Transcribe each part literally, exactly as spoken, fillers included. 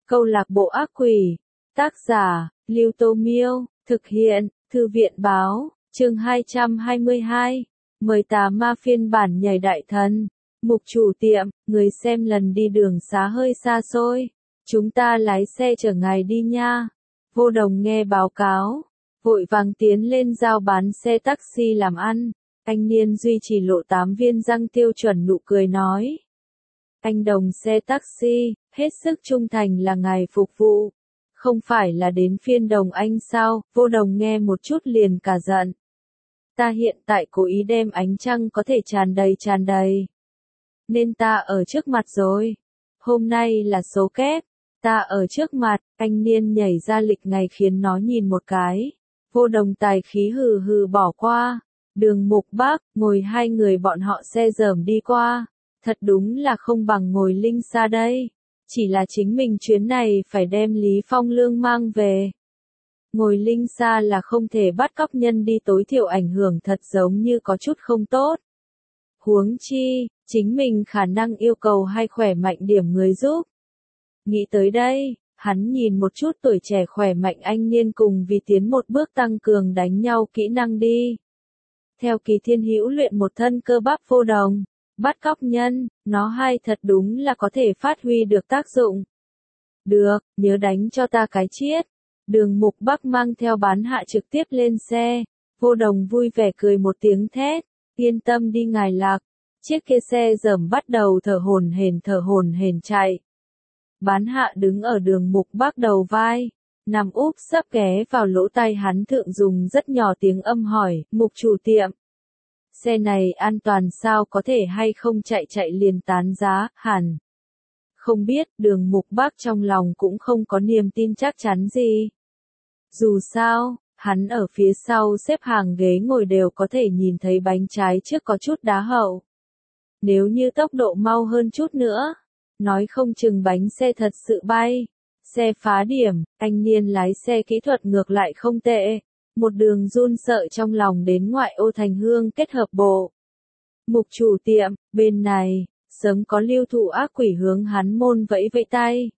Câu lạc bộ ác quỷ. Tác giả, Lưu Tô Miêu. Thực hiện, Thư viện Báo. Chương hai trăm hai mươi hai. Mời tà ma phiên bản nhảy đại thần. Mục chủ tiệm, người xem lần đi đường xá hơi xa xôi. Chúng ta lái xe chở ngài đi nha. Vô Đồng nghe báo cáo, vội vàng tiến lên giao bán xe taxi làm ăn. Anh Niên duy trì lộ tám viên răng tiêu chuẩn nụ cười nói. Anh Đồng xe taxi, hết sức trung thành là ngài phục vụ. Không phải là đến phiên Đồng anh sao? Vô Đồng nghe một chút liền cả giận. Ta hiện tại cố ý đem ánh trăng có thể tràn đầy tràn đầy. Nên ta ở trước mặt rồi. Hôm nay là số kép. Ta ở trước mặt, anh Niên nhảy ra lịch ngày khiến nó nhìn một cái. Vô Đồng tài khí hừ hừ bỏ qua. Đường Mục Bác, ngồi hai người bọn họ xe dởm đi qua. Thật đúng là không bằng ngồi Linh Sa đây. Chỉ là chính mình chuyến này phải đem Lý Phong Lương mang về. Ngồi Linh Sa là không thể bắt cóc nhân đi, tối thiểu ảnh hưởng thật giống như có chút không tốt. Huống chi, chính mình khả năng yêu cầu hay khỏe mạnh điểm người giúp. Nghĩ tới đây, hắn nhìn một chút tuổi trẻ khỏe mạnh anh Niên cùng vì tiến một bước tăng cường đánh nhau kỹ năng đi. Theo Kỳ Thiên Hữu luyện một thân cơ bắp vô đồng, bắt cóc nhân, nó hay thật đúng là có thể phát huy được tác dụng. Được, nhớ đánh cho ta cái chiết. Đường Mục Bắc mang theo bán hạ trực tiếp lên xe. Vô Đồng vui vẻ cười một tiếng thét. Yên tâm đi ngài Lạc. Chiếc kia xe dởm bắt đầu thở hổn hển thở hổn hển chạy. Bán hạ đứng ở Đường Mục Bắc đầu vai, nằm úp sấp ghé vào lỗ tai hắn thượng dùng rất nhỏ tiếng âm hỏi, Mục chủ tiệm. Xe này an toàn sao, có thể hay không chạy chạy liền tán giá, hẳn. Không biết, Đường Mục Bắc trong lòng cũng không có niềm tin chắc chắn gì. Dù sao, hắn ở phía sau xếp hàng ghế ngồi đều có thể nhìn thấy bánh trái trước có chút đá hậu. Nếu như tốc độ mau hơn chút nữa, nói không chừng bánh xe thật sự bay. Xe phá điểm, anh Niên lái xe kỹ thuật ngược lại không tệ. Một đường run sợ trong lòng đến ngoại ô Thành Hương kết hợp bộ. Mục chủ tiệm, bên này, sớm có Lưu Thụ ác quỷ hướng hắn môn vẫy vẫy tay.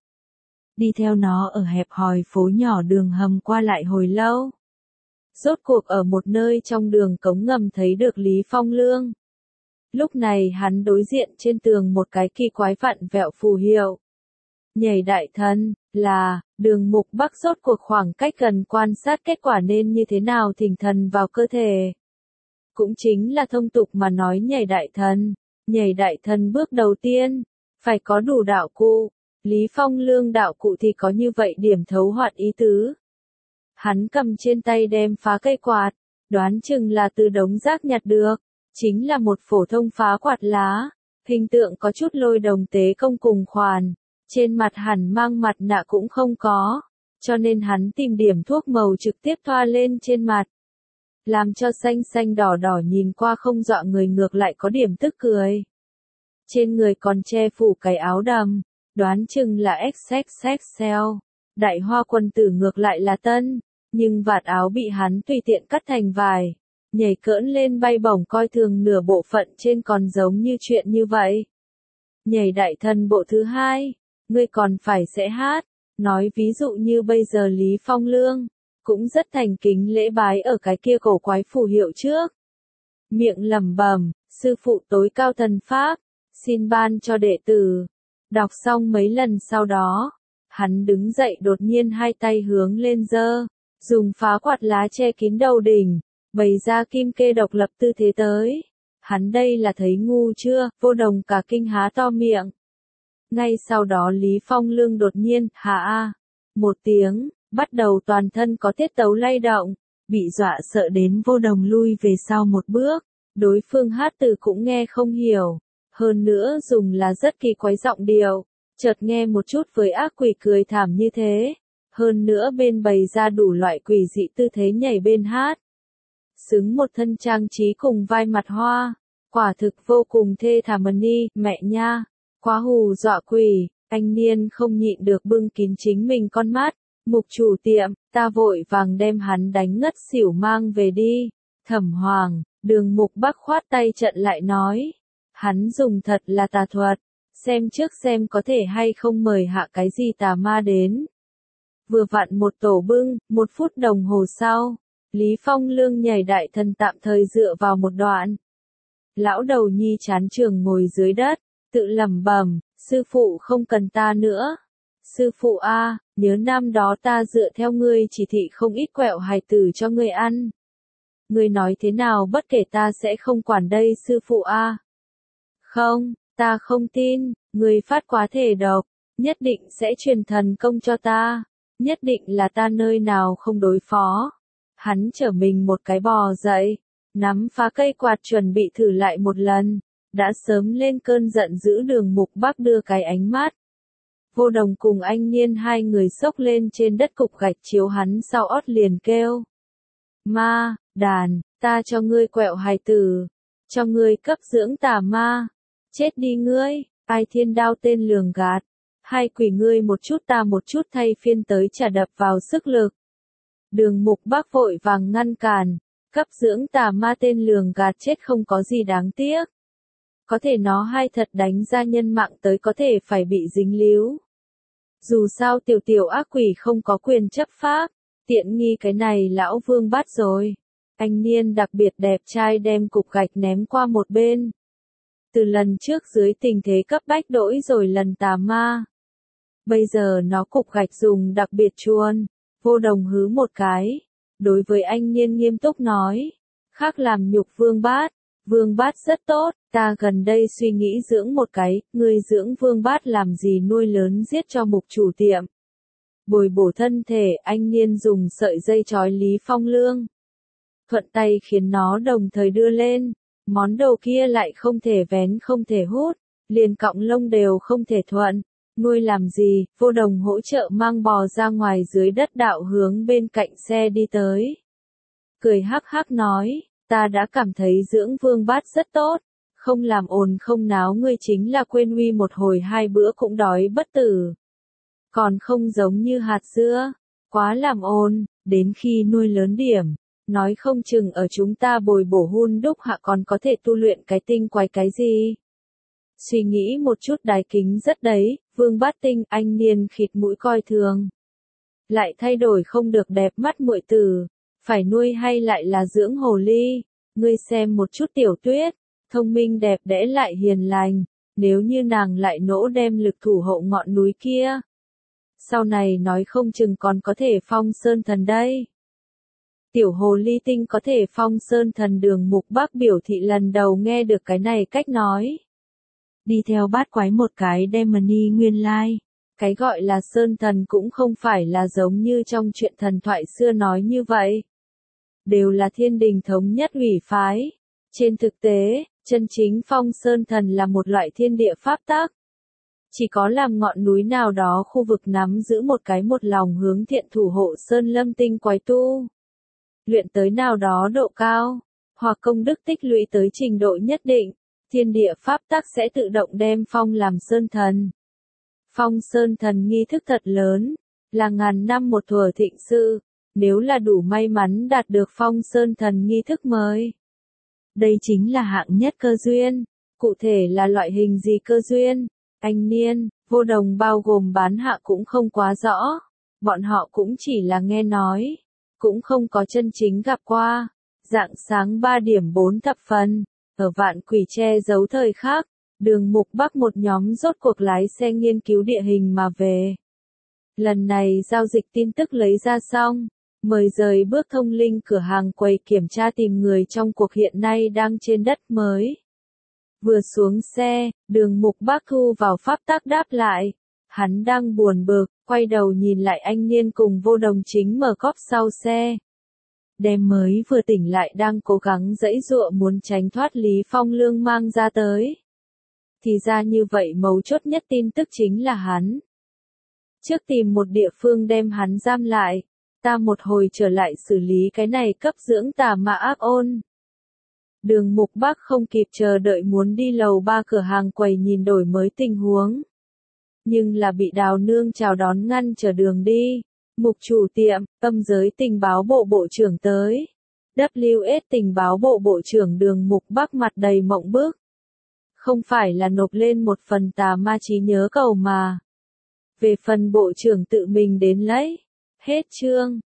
Đi theo nó ở hẹp hòi phố nhỏ đường hầm qua lại hồi lâu. Rốt cuộc ở một nơi trong đường cống ngầm thấy được Lý Phong Lương. Lúc này hắn đối diện trên tường một cái kỳ quái vặn vẹo phù hiệu. Nhảy đại thần, là, Đường Mục Bắc rốt cuộc khoảng cách gần quan sát kết quả nên như thế nào thỉnh thần vào cơ thể. Cũng chính là thông tục mà nói nhảy đại thần. Nhảy đại thần bước đầu tiên, phải có đủ đạo cụ. Lý Phong Lương đạo cụ thì có như vậy điểm thấu hoạt ý tứ. Hắn cầm trên tay đem phá cây quạt, đoán chừng là từ đống rác nhặt được. Chính là một phổ thông phá quạt lá, hình tượng có chút Lôi Đồng tế công cùng khoản, trên mặt hẳn mang mặt nạ cũng không có, cho nên hắn tìm điểm thuốc màu trực tiếp thoa lên trên mặt. Làm cho xanh xanh đỏ đỏ nhìn qua không dọa người ngược lại có điểm tức cười. Trên người còn che phủ cái áo đầm, đoán chừng là ích ích ích xê lờ, đại hoa quân tử ngược lại là tân, nhưng vạt áo bị hắn tùy tiện cắt thành vài. Nhảy cỡn lên bay bổng coi thường nửa bộ phận trên còn giống như chuyện như vậy. Nhảy đại thần bộ thứ hai, ngươi còn phải sẽ hát, nói ví dụ như bây giờ Lý Phong Lương, cũng rất thành kính lễ bái ở cái kia cổ quái phù hiệu trước. Miệng lẩm bẩm, sư phụ tối cao thần pháp, xin ban cho đệ tử. Đọc xong mấy lần sau đó, hắn đứng dậy đột nhiên hai tay hướng lên giơ, dùng phá quạt lá che kín đầu đỉnh. Bày ra kim kê độc lập tư thế tới. Hắn đây là thấy ngu chưa? Vô Đồng cả kinh há to miệng. Ngay sau đó Lý Phong Lương đột nhiên, hà a, một tiếng, bắt đầu toàn thân có tiết tấu lay động, bị dọa sợ đến Vô Đồng lui về sau một bước. Đối phương hát từ cũng nghe không hiểu, hơn nữa dùng là rất kỳ quái giọng điệu, chợt nghe một chút với ác quỷ cười thảm như thế, hơn nữa bên bày ra đủ loại quỷ dị tư thế nhảy bên hát. Xứng một thân trang trí cùng vai mặt hoa, quả thực vô cùng thê thảm ni, mẹ nha, quá hù dọa quỷ, anh Niên không nhịn được bưng kín chính mình con mắt, Mục chủ tiệm, ta vội vàng đem hắn đánh ngất xỉu mang về đi. Thẩm Hoàng, Đường Mục Bắc khoát tay trận lại nói, hắn dùng thật là tà thuật, xem trước xem có thể hay không mời hạ cái gì tà ma đến. Vừa vặn một tổ bưng, một phút đồng hồ sau, Lý Phong Lương nhảy đại thần tạm thời dựa vào một đoạn. Lão đầu nhi chán trường ngồi dưới đất, tự lẩm bẩm, sư phụ không cần ta nữa. Sư phụ a, nhớ năm đó ta dựa theo ngươi chỉ thị không ít quẹo hài tử cho ngươi ăn. Ngươi nói thế nào bất kể ta sẽ không quản đây sư phụ a. Không, ta không tin, ngươi phát quá thể độc, nhất định sẽ truyền thần công cho ta, nhất định là ta nơi nào không đối phó. Hắn trở mình một cái bò dậy, nắm phá cây quạt chuẩn bị thử lại một lần, đã sớm lên cơn giận dữ Đường Mục Bắc đưa cái ánh mắt. Vô Đồng cùng anh Niên hai người xốc lên trên đất cục gạch chiếu hắn sau ót liền kêu. Ma, đàn, ta cho ngươi quẹo hài tử, cho ngươi cấp dưỡng tà ma, chết đi ngươi, ai thiên đao tên lường gạt, hai quỷ ngươi một chút ta một chút thay phiên tới trả đập vào sức lực. Đường Mục Bắc vội vàng ngăn cản, cấp dưỡng tà ma tên lường gạt chết không có gì đáng tiếc. Có thể nó hai thật đánh ra nhân mạng tới có thể phải bị dính líu. Dù sao tiểu tiểu ác quỷ không có quyền chấp pháp, tiện nghi cái này lão Vương bắt rồi. Anh Niên đặc biệt đẹp trai đem cục gạch ném qua một bên. Từ lần trước dưới tình thế cấp bách đổi rồi lần tà ma. Bây giờ nó cục gạch dùng đặc biệt chuôn. Vô Đồng hứ một cái. Đối với anh Niên nghiêm túc nói. Khác làm nhục Vương Bát. Vương Bát rất tốt, ta gần đây suy nghĩ dưỡng một cái, ngươi dưỡng Vương Bát làm gì nuôi lớn giết cho mục chủ tiệm. Bồi bổ thân thể, anh Niên dùng sợi dây trói Lý Phong Lương. Thuận tay khiến nó đồng thời đưa lên, món đồ kia lại không thể vén không thể hút, liền cọng lông đều không thể thuận. Nuôi làm gì, Vô Đồng hỗ trợ mang bò ra ngoài dưới đất đạo hướng bên cạnh xe đi tới. Cười hắc hắc nói. Ta đã cảm thấy dưỡng Vương Bát rất tốt, không làm ồn không náo ngươi chính là quên uy một hồi hai bữa cũng đói bất tử. Còn không giống như hạt dưa, quá làm ồn, đến khi nuôi lớn điểm, nói không chừng ở chúng ta bồi bổ hun đúc hạ còn có thể tu luyện cái tinh quái cái gì. Suy nghĩ một chút đài kính rất đấy, Vương Bát tinh anh Niên khịt mũi coi thường. Lại thay đổi không được đẹp mắt muội tử. Phải nuôi hay lại là dưỡng hồ ly, ngươi xem một chút Tiểu Tuyết, thông minh đẹp đẽ lại hiền lành, nếu như nàng lại nỗ đem lực thủ hộ ngọn núi kia. Sau này nói không chừng còn có thể phong sơn thần đây. Tiểu hồ ly tinh có thể phong sơn thần Đường Mục Bắc biểu thị lần đầu nghe được cái này cách nói. Đi theo bát quái một cái Demony nguyên lai. Cái gọi là sơn thần cũng không phải là giống như trong chuyện thần thoại xưa nói như vậy. Đều là thiên đình thống nhất ủy phái. Trên thực tế, chân chính phong sơn thần là một loại thiên địa pháp tắc. Chỉ có làm ngọn núi nào đó khu vực nắm giữ một cái một lòng hướng thiện thủ hộ sơn lâm tinh quái tu. Luyện tới nào đó độ cao, hoặc công đức tích lũy tới trình độ nhất định, thiên địa pháp tắc sẽ tự động đem phong làm sơn thần. Phong sơn thần nghi thức thật lớn, là ngàn năm một thuở thịnh sự, nếu là đủ may mắn đạt được phong sơn thần nghi thức mới. Đây chính là hạng nhất cơ duyên, cụ thể là loại hình gì cơ duyên, anh Niên, Vô Đồng bao gồm bán hạ cũng không quá rõ, bọn họ cũng chỉ là nghe nói, cũng không có chân chính gặp qua. Rạng sáng ba điểm bốn thập phần, ở Vạn Quỷ che giấu thời khắc. Đường Mục Bắc một nhóm rốt cuộc lái xe nghiên cứu địa hình mà về. Lần này giao dịch tin tức lấy ra xong, mời rời bước thông linh cửa hàng quầy kiểm tra tìm người trong cuộc hiện nay đang trên đất mới. Vừa xuống xe, Đường Mục Bắc thu vào pháp tắc đáp lại. Hắn đang buồn bực, quay đầu nhìn lại anh Niên cùng Vô Đồng chính mở cốp sau xe. Đem mới vừa tỉnh lại đang cố gắng giãy giụa muốn tránh thoát Lý Phong Lương mang ra tới. Thì ra như vậy mấu chốt nhất tin tức chính là hắn. Trước tìm một địa phương đem hắn giam lại, ta một hồi trở lại xử lý cái này cấp dưỡng tà ma ác ôn. Đường Mục Bắc không kịp chờ đợi muốn đi lầu ba cửa hàng quầy nhìn đổi mới tình huống. Nhưng là bị Đào Nương chào đón ngăn trở đường đi. Mục chủ tiệm, âm giới tình báo bộ bộ trưởng tới. vê kép ét tình báo bộ bộ trưởng Đường Mục Bắc mặt đầy mộng bức. không phải là nộp lên một phần tà ma trí nhớ cầu mà. Về phần bộ trưởng tự mình đến lấy. Hết chương.